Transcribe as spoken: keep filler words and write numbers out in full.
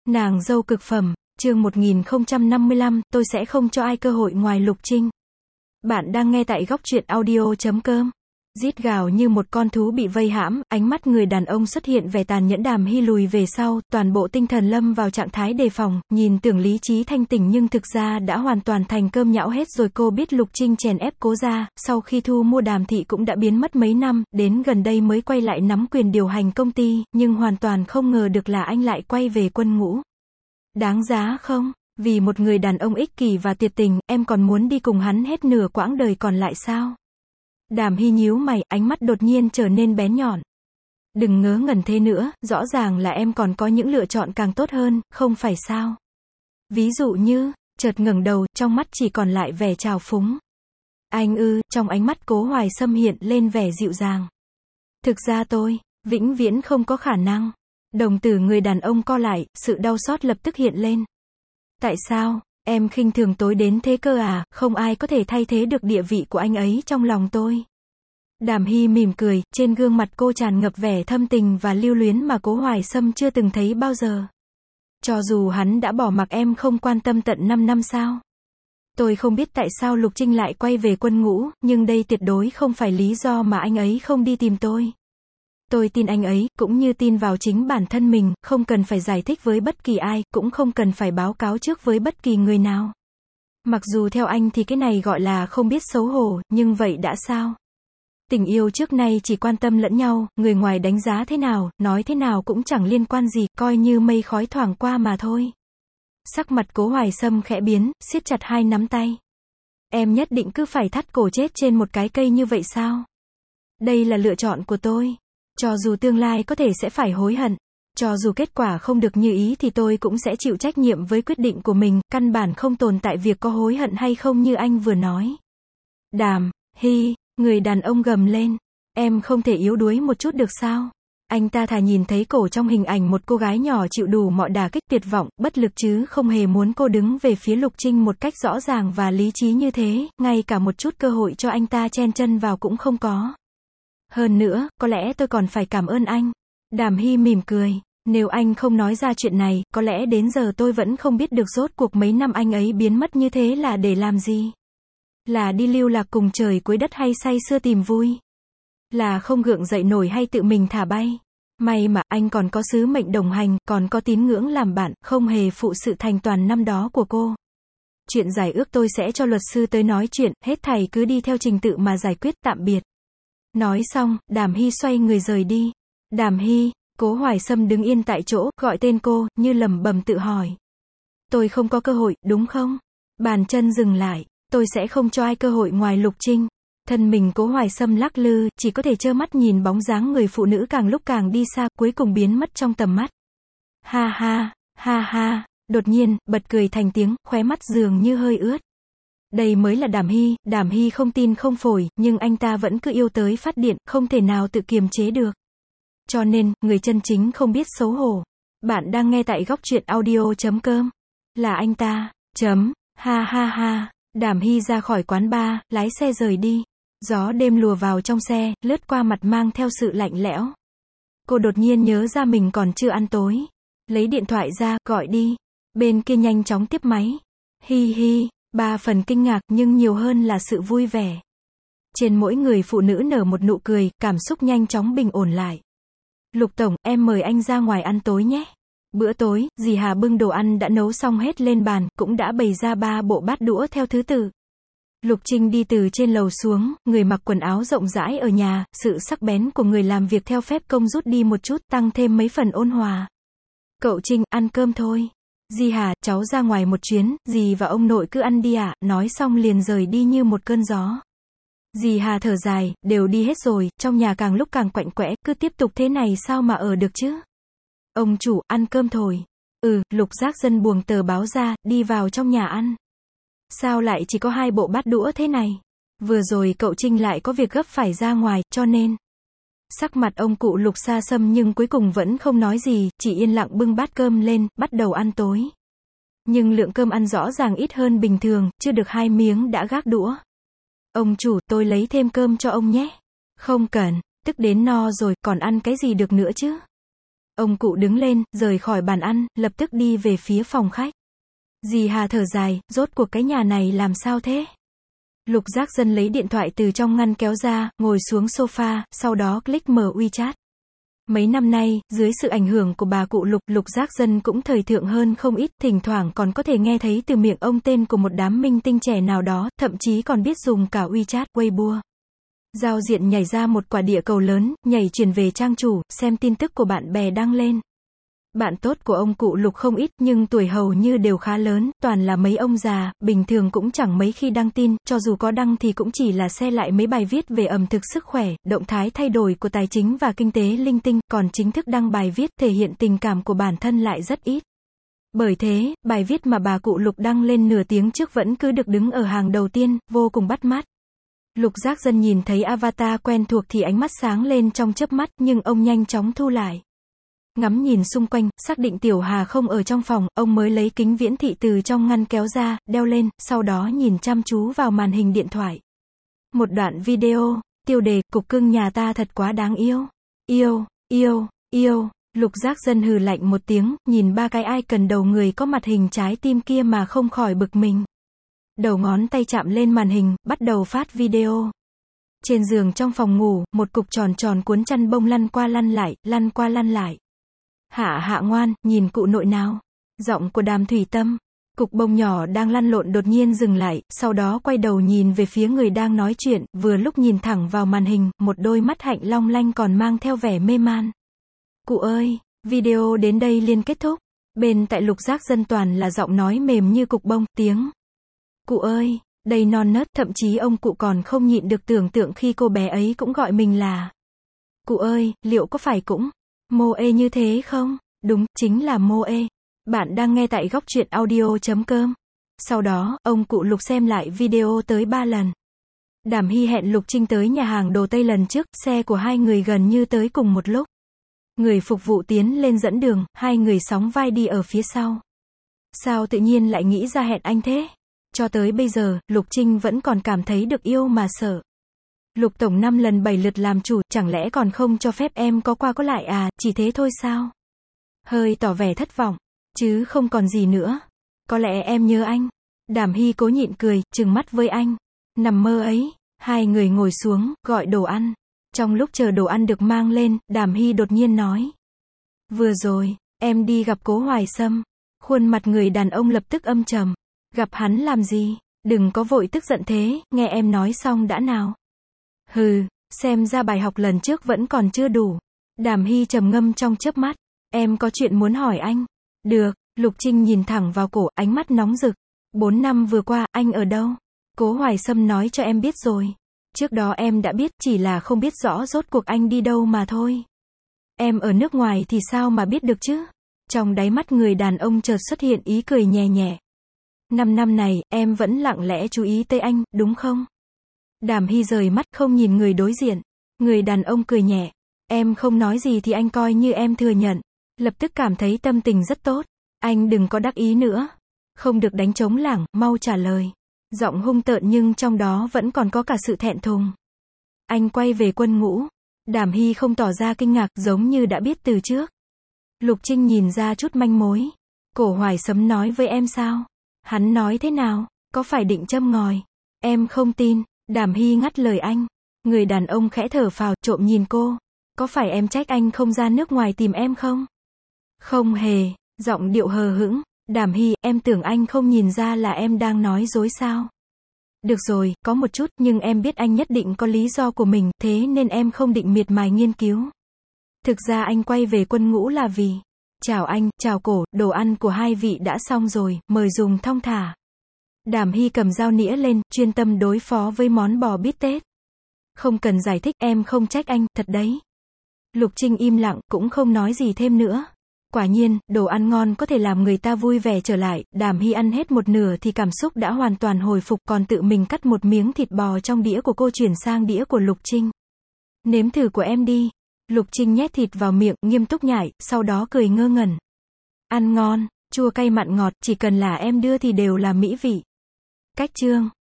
Nàng dâu cực phẩm, chương một nghìn không trăm năm mươi lăm, tôi sẽ không cho ai cơ hội ngoài Lục Trinh. Bạn đang nghe tại góc truyện audio chấm com. Rít gào như một con thú bị vây hãm, ánh mắt người đàn ông xuất hiện vẻ tàn nhẫn. Đàm Hy lùi về sau, toàn bộ tinh thần lâm vào trạng thái đề phòng, nhìn tưởng lý trí thanh tỉnh nhưng thực ra đã hoàn toàn thành cơm nhão hết rồi. Cô biết Lục Trinh chèn ép Cố gia, sau khi thu mua Đàm thị cũng đã biến mất mấy năm, đến gần đây mới quay lại nắm quyền điều hành công ty, nhưng hoàn toàn không ngờ được là anh lại quay về quân ngũ. Đáng giá không? Vì một người đàn ông ích kỷ và tuyệt tình, em còn muốn đi cùng hắn hết nửa quãng đời còn lại sao? Đàm Hy nhíu mày, ánh mắt đột nhiên trở nên bén nhọn. Đừng ngớ ngẩn thế nữa, rõ ràng là em còn có những lựa chọn càng tốt hơn, không phải sao? Ví dụ như, chợt ngẩng đầu, trong mắt chỉ còn lại vẻ trào phúng. Anh ư, trong ánh mắt Cố Hoài Sâm hiện lên vẻ dịu dàng. Thực ra tôi, vĩnh viễn không có khả năng. Đồng tử người đàn ông co lại, sự đau xót lập tức hiện lên. Tại sao? Em khinh thường tôi đến thế cơ à, không ai có thể thay thế được địa vị của anh ấy trong lòng tôi. Đàm Hy mỉm cười, trên gương mặt cô tràn ngập vẻ thâm tình và lưu luyến mà Cố Hoài Sâm chưa từng thấy bao giờ. Cho dù hắn đã bỏ mặc em không quan tâm tận năm năm sao? Tôi không biết tại sao Lục Trinh lại quay về quân ngũ, nhưng đây tuyệt đối không phải lý do mà anh ấy không đi tìm tôi. Tôi tin anh ấy, cũng như tin vào chính bản thân mình, không cần phải giải thích với bất kỳ ai, cũng không cần phải báo cáo trước với bất kỳ người nào. Mặc dù theo anh thì cái này gọi là không biết xấu hổ, nhưng vậy đã sao? Tình yêu trước nay chỉ quan tâm lẫn nhau, người ngoài đánh giá thế nào, nói thế nào cũng chẳng liên quan gì, coi như mây khói thoảng qua mà thôi. Sắc mặt Cố Hoài Sâm khẽ biến, siết chặt hai nắm tay. Em nhất định cứ phải thắt cổ chết trên một cái cây như vậy sao? Đây là lựa chọn của tôi. Cho dù tương lai có thể sẽ phải hối hận, cho dù kết quả không được như ý thì tôi cũng sẽ chịu trách nhiệm với quyết định của mình, căn bản không tồn tại việc có hối hận hay không như anh vừa nói. Đàm Hy, người đàn ông gầm lên, em không thể yếu đuối một chút được sao? Anh ta thà nhìn thấy cổ trong hình ảnh một cô gái nhỏ chịu đủ mọi đả kích tuyệt vọng, bất lực chứ không hề muốn cô đứng về phía Lục Trinh một cách rõ ràng và lý trí như thế, ngay cả một chút cơ hội cho anh ta chen chân vào cũng không có. Hơn nữa, có lẽ tôi còn phải cảm ơn anh. Đàm Hy mỉm cười, nếu anh không nói ra chuyện này, có lẽ đến giờ tôi vẫn không biết được rốt cuộc mấy năm anh ấy biến mất như thế là để làm gì. Là đi lưu lạc cùng trời cuối đất hay say sưa tìm vui? Là không gượng dậy nổi hay tự mình thả bay? May mà anh còn có sứ mệnh đồng hành, còn có tín ngưỡng làm bạn, không hề phụ sự thành toàn năm đó của cô. Chuyện giải ước tôi sẽ cho luật sư tới nói chuyện, hết thảy cứ đi theo trình tự mà giải quyết, tạm biệt. Nói xong, Đàm Hy xoay người rời đi. Đàm Hy, Cố Hoài Sâm đứng yên tại chỗ, gọi tên cô, như lẩm bẩm tự hỏi. Tôi không có cơ hội, đúng không? Bàn chân dừng lại, tôi sẽ không cho ai cơ hội ngoài Lục Trinh. Thân mình Cố Hoài Sâm lắc lư, chỉ có thể trơ mắt nhìn bóng dáng người phụ nữ càng lúc càng đi xa, cuối cùng biến mất trong tầm mắt. Ha ha, ha ha, đột nhiên, bật cười thành tiếng, khóe mắt dường như hơi ướt. Đây mới là Đàm Hy, Đàm Hy không tin không phổi, nhưng anh ta vẫn cứ yêu tới phát điện, không thể nào tự kiềm chế được. Cho nên, người chân chính không biết xấu hổ. Bạn đang nghe tại góc truyện audio chấm com. Là anh ta, chấm, ha ha ha. Đàm Hy ra khỏi quán bar, lái xe rời đi. Gió đêm lùa vào trong xe, lướt qua mặt mang theo sự lạnh lẽo. Cô đột nhiên nhớ ra mình còn chưa ăn tối. Lấy điện thoại ra, gọi đi. Bên kia nhanh chóng tiếp máy. Hi hi. Ba phần kinh ngạc nhưng nhiều hơn là sự vui vẻ. Trên mỗi người phụ nữ nở một nụ cười, cảm xúc nhanh chóng bình ổn lại. Lục tổng, em mời anh ra ngoài ăn tối nhé. Bữa tối, dì Hà bưng đồ ăn đã nấu xong hết lên bàn, cũng đã bày ra ba bộ bát đũa theo thứ tự. Lục Trinh đi từ trên lầu xuống, người mặc quần áo rộng rãi ở nhà, sự sắc bén của người làm việc theo phép công rút đi một chút, tăng thêm mấy phần ôn hòa. Cậu Trinh, ăn cơm thôi. Dì Hà, cháu ra ngoài một chuyến, dì và ông nội cứ ăn đi ạ, nói xong liền rời đi như một cơn gió. Dì Hà thở dài, đều đi hết rồi, trong nhà càng lúc càng quạnh quẽ, cứ tiếp tục thế này sao mà ở được chứ? Ông chủ, ăn cơm thôi. Ừ, Lục Giác Dân buồng tờ báo ra, đi vào trong nhà ăn. Sao lại chỉ có hai bộ bát đũa thế này? Vừa rồi cậu Trinh lại có việc gấp phải ra ngoài, cho nên... Sắc mặt ông cụ Lục xa xăm nhưng cuối cùng vẫn không nói gì, chỉ yên lặng bưng bát cơm lên, bắt đầu ăn tối. Nhưng lượng cơm ăn rõ ràng ít hơn bình thường, chưa được hai miếng đã gác đũa. Ông chủ, tôi lấy thêm cơm cho ông nhé. Không cần, tức đến no rồi, còn ăn cái gì được nữa chứ? Ông cụ đứng lên, rời khỏi bàn ăn, lập tức đi về phía phòng khách. Dì Hà thở dài, rốt cuộc cái nhà này làm sao thế? Lục Giác Dân lấy điện thoại từ trong ngăn kéo ra, ngồi xuống sofa, sau đó click mở WeChat. Mấy năm nay, dưới sự ảnh hưởng của bà cụ Lục, Lục Giác Dân cũng thời thượng hơn không ít, thỉnh thoảng còn có thể nghe thấy từ miệng ông tên của một đám minh tinh trẻ nào đó, thậm chí còn biết dùng cả WeChat, Weibo. Giao diện nhảy ra một quả địa cầu lớn, nhảy chuyển về trang chủ, xem tin tức của bạn bè đăng lên. Bạn tốt của ông cụ Lục không ít, nhưng tuổi hầu như đều khá lớn, toàn là mấy ông già, bình thường cũng chẳng mấy khi đăng tin, cho dù có đăng thì cũng chỉ là share lại mấy bài viết về ẩm thực sức khỏe, động thái thay đổi của tài chính và kinh tế linh tinh, còn chính thức đăng bài viết thể hiện tình cảm của bản thân lại rất ít. Bởi thế, bài viết mà bà cụ Lục đăng lên nửa tiếng trước vẫn cứ được đứng ở hàng đầu tiên, vô cùng bắt mắt. Lục Giác Dân nhìn thấy avatar quen thuộc thì ánh mắt sáng lên trong chớp mắt, nhưng ông nhanh chóng thu lại. Ngắm nhìn xung quanh, xác định Tiểu Hà không ở trong phòng, ông mới lấy kính viễn thị từ trong ngăn kéo ra, đeo lên, sau đó nhìn chăm chú vào màn hình điện thoại. Một đoạn video, tiêu đề, cục cưng nhà ta thật quá đáng yêu. Yêu, yêu, yêu, Lục Giác Dân hừ lạnh một tiếng, nhìn ba cái icon đầu người có mặt hình trái tim kia mà không khỏi bực mình. Đầu ngón tay chạm lên màn hình, bắt đầu phát video. Trên giường trong phòng ngủ, một cục tròn tròn cuốn chăn bông lăn qua lăn lại, lăn qua lăn lại. Hạ hạ ngoan, nhìn cụ nội nào. Giọng của Đàm Thủy Tâm. Cục bông nhỏ đang lăn lộn đột nhiên dừng lại, sau đó quay đầu nhìn về phía người đang nói chuyện, vừa lúc nhìn thẳng vào màn hình, một đôi mắt hạnh long lanh còn mang theo vẻ mê man. Cụ ơi, video đến đây liền kết thúc. Bên tại Lục Giác Dân toàn là giọng nói mềm như cục bông, tiếng. Cụ ơi, đầy non nớt, thậm chí ông cụ còn không nhịn được tưởng tượng khi cô bé ấy cũng gọi mình là. Cụ ơi, liệu có phải cũng mô ê như thế không? Đúng, chính là mô ê. Bạn đang nghe tại góc truyện audio chấm com. Sau đó, ông cụ Lục xem lại video tới ba lần. Đàm Hy hẹn Lục Trinh tới nhà hàng đồ Tây lần trước, xe của hai người gần như tới cùng một lúc. Người phục vụ tiến lên dẫn đường, hai người sóng vai đi ở phía sau. Sao tự nhiên lại nghĩ ra hẹn anh thế? Cho tới bây giờ, Lục Trinh vẫn còn cảm thấy được yêu mà sợ. Lục tổng năm lần bảy lượt làm chủ, chẳng lẽ còn không cho phép em có qua có lại à, chỉ thế thôi sao? Hơi tỏ vẻ thất vọng, chứ không còn gì nữa. Có lẽ em nhớ anh. Đàm Hy cố nhịn cười, trừng mắt với anh. Nằm mơ ấy, hai người ngồi xuống, gọi đồ ăn. Trong lúc chờ đồ ăn được mang lên, Đàm Hy đột nhiên nói. Vừa rồi, em đi gặp Cố Hoài Sâm. Khuôn mặt người đàn ông lập tức âm trầm. Gặp hắn làm gì? Đừng có vội tức giận thế, nghe em nói xong đã nào. Hừ, xem ra bài học lần trước vẫn còn chưa đủ. Đàm Hy trầm ngâm trong chớp mắt. Em có chuyện muốn hỏi anh. Được, Lục Trinh nhìn thẳng vào cổ, ánh mắt nóng rực. Bốn năm vừa qua, anh ở đâu? Cố Hoài Sâm nói cho em biết rồi. Trước đó em đã biết, chỉ là không biết rõ rốt cuộc anh đi đâu mà thôi. Em ở nước ngoài thì sao mà biết được chứ? Trong đáy mắt người đàn ông chợt xuất hiện ý cười nhẹ nhẹ. Năm năm này, em vẫn lặng lẽ chú ý tới anh, đúng không? Đàm Hy rời mắt không nhìn người đối diện. Người đàn ông cười nhẹ. Em không nói gì thì anh coi như em thừa nhận. Lập tức cảm thấy tâm tình rất tốt. Anh đừng có đắc ý nữa. Không được đánh trống lảng, mau trả lời. Giọng hung tợn nhưng trong đó vẫn còn có cả sự thẹn thùng. Anh quay về quân ngũ. Đàm Hy không tỏ ra kinh ngạc, giống như đã biết từ trước. Lục Trinh nhìn ra chút manh mối. Cổ Hoài Sâm nói với em sao? Hắn nói thế nào? Có phải định châm ngòi? Em không tin. Đàm Hy ngắt lời anh. Người đàn ông khẽ thở phào, trộm nhìn cô. Có phải em trách anh không ra nước ngoài tìm em không? Không hề. Giọng điệu hờ hững. Đàm Hy, em tưởng anh không nhìn ra là em đang nói dối sao? Được rồi, có một chút, nhưng em biết anh nhất định có lý do của mình, thế nên em không định miệt mài nghiên cứu. Thực ra anh quay về quân ngũ là vì... Chào anh, chào cổ, đồ ăn của hai vị đã xong rồi, mời dùng thong thả. Đàm Hy cầm dao nĩa lên, chuyên tâm đối phó với món bò bít tết. Không cần giải thích, em không trách anh, thật đấy. Lục Trinh im lặng, cũng không nói gì thêm nữa. Quả nhiên, đồ ăn ngon có thể làm người ta vui vẻ trở lại. Đàm Hy ăn hết một nửa thì cảm xúc đã hoàn toàn hồi phục, còn tự mình cắt một miếng thịt bò trong đĩa của cô chuyển sang đĩa của Lục Trinh. Nếm thử của em đi. Lục Trinh nhét thịt vào miệng, nghiêm túc nhại, sau đó cười ngơ ngẩn. Ăn ngon, chua cay mặn ngọt, chỉ cần là em đưa thì đều là mỹ vị. Cách chương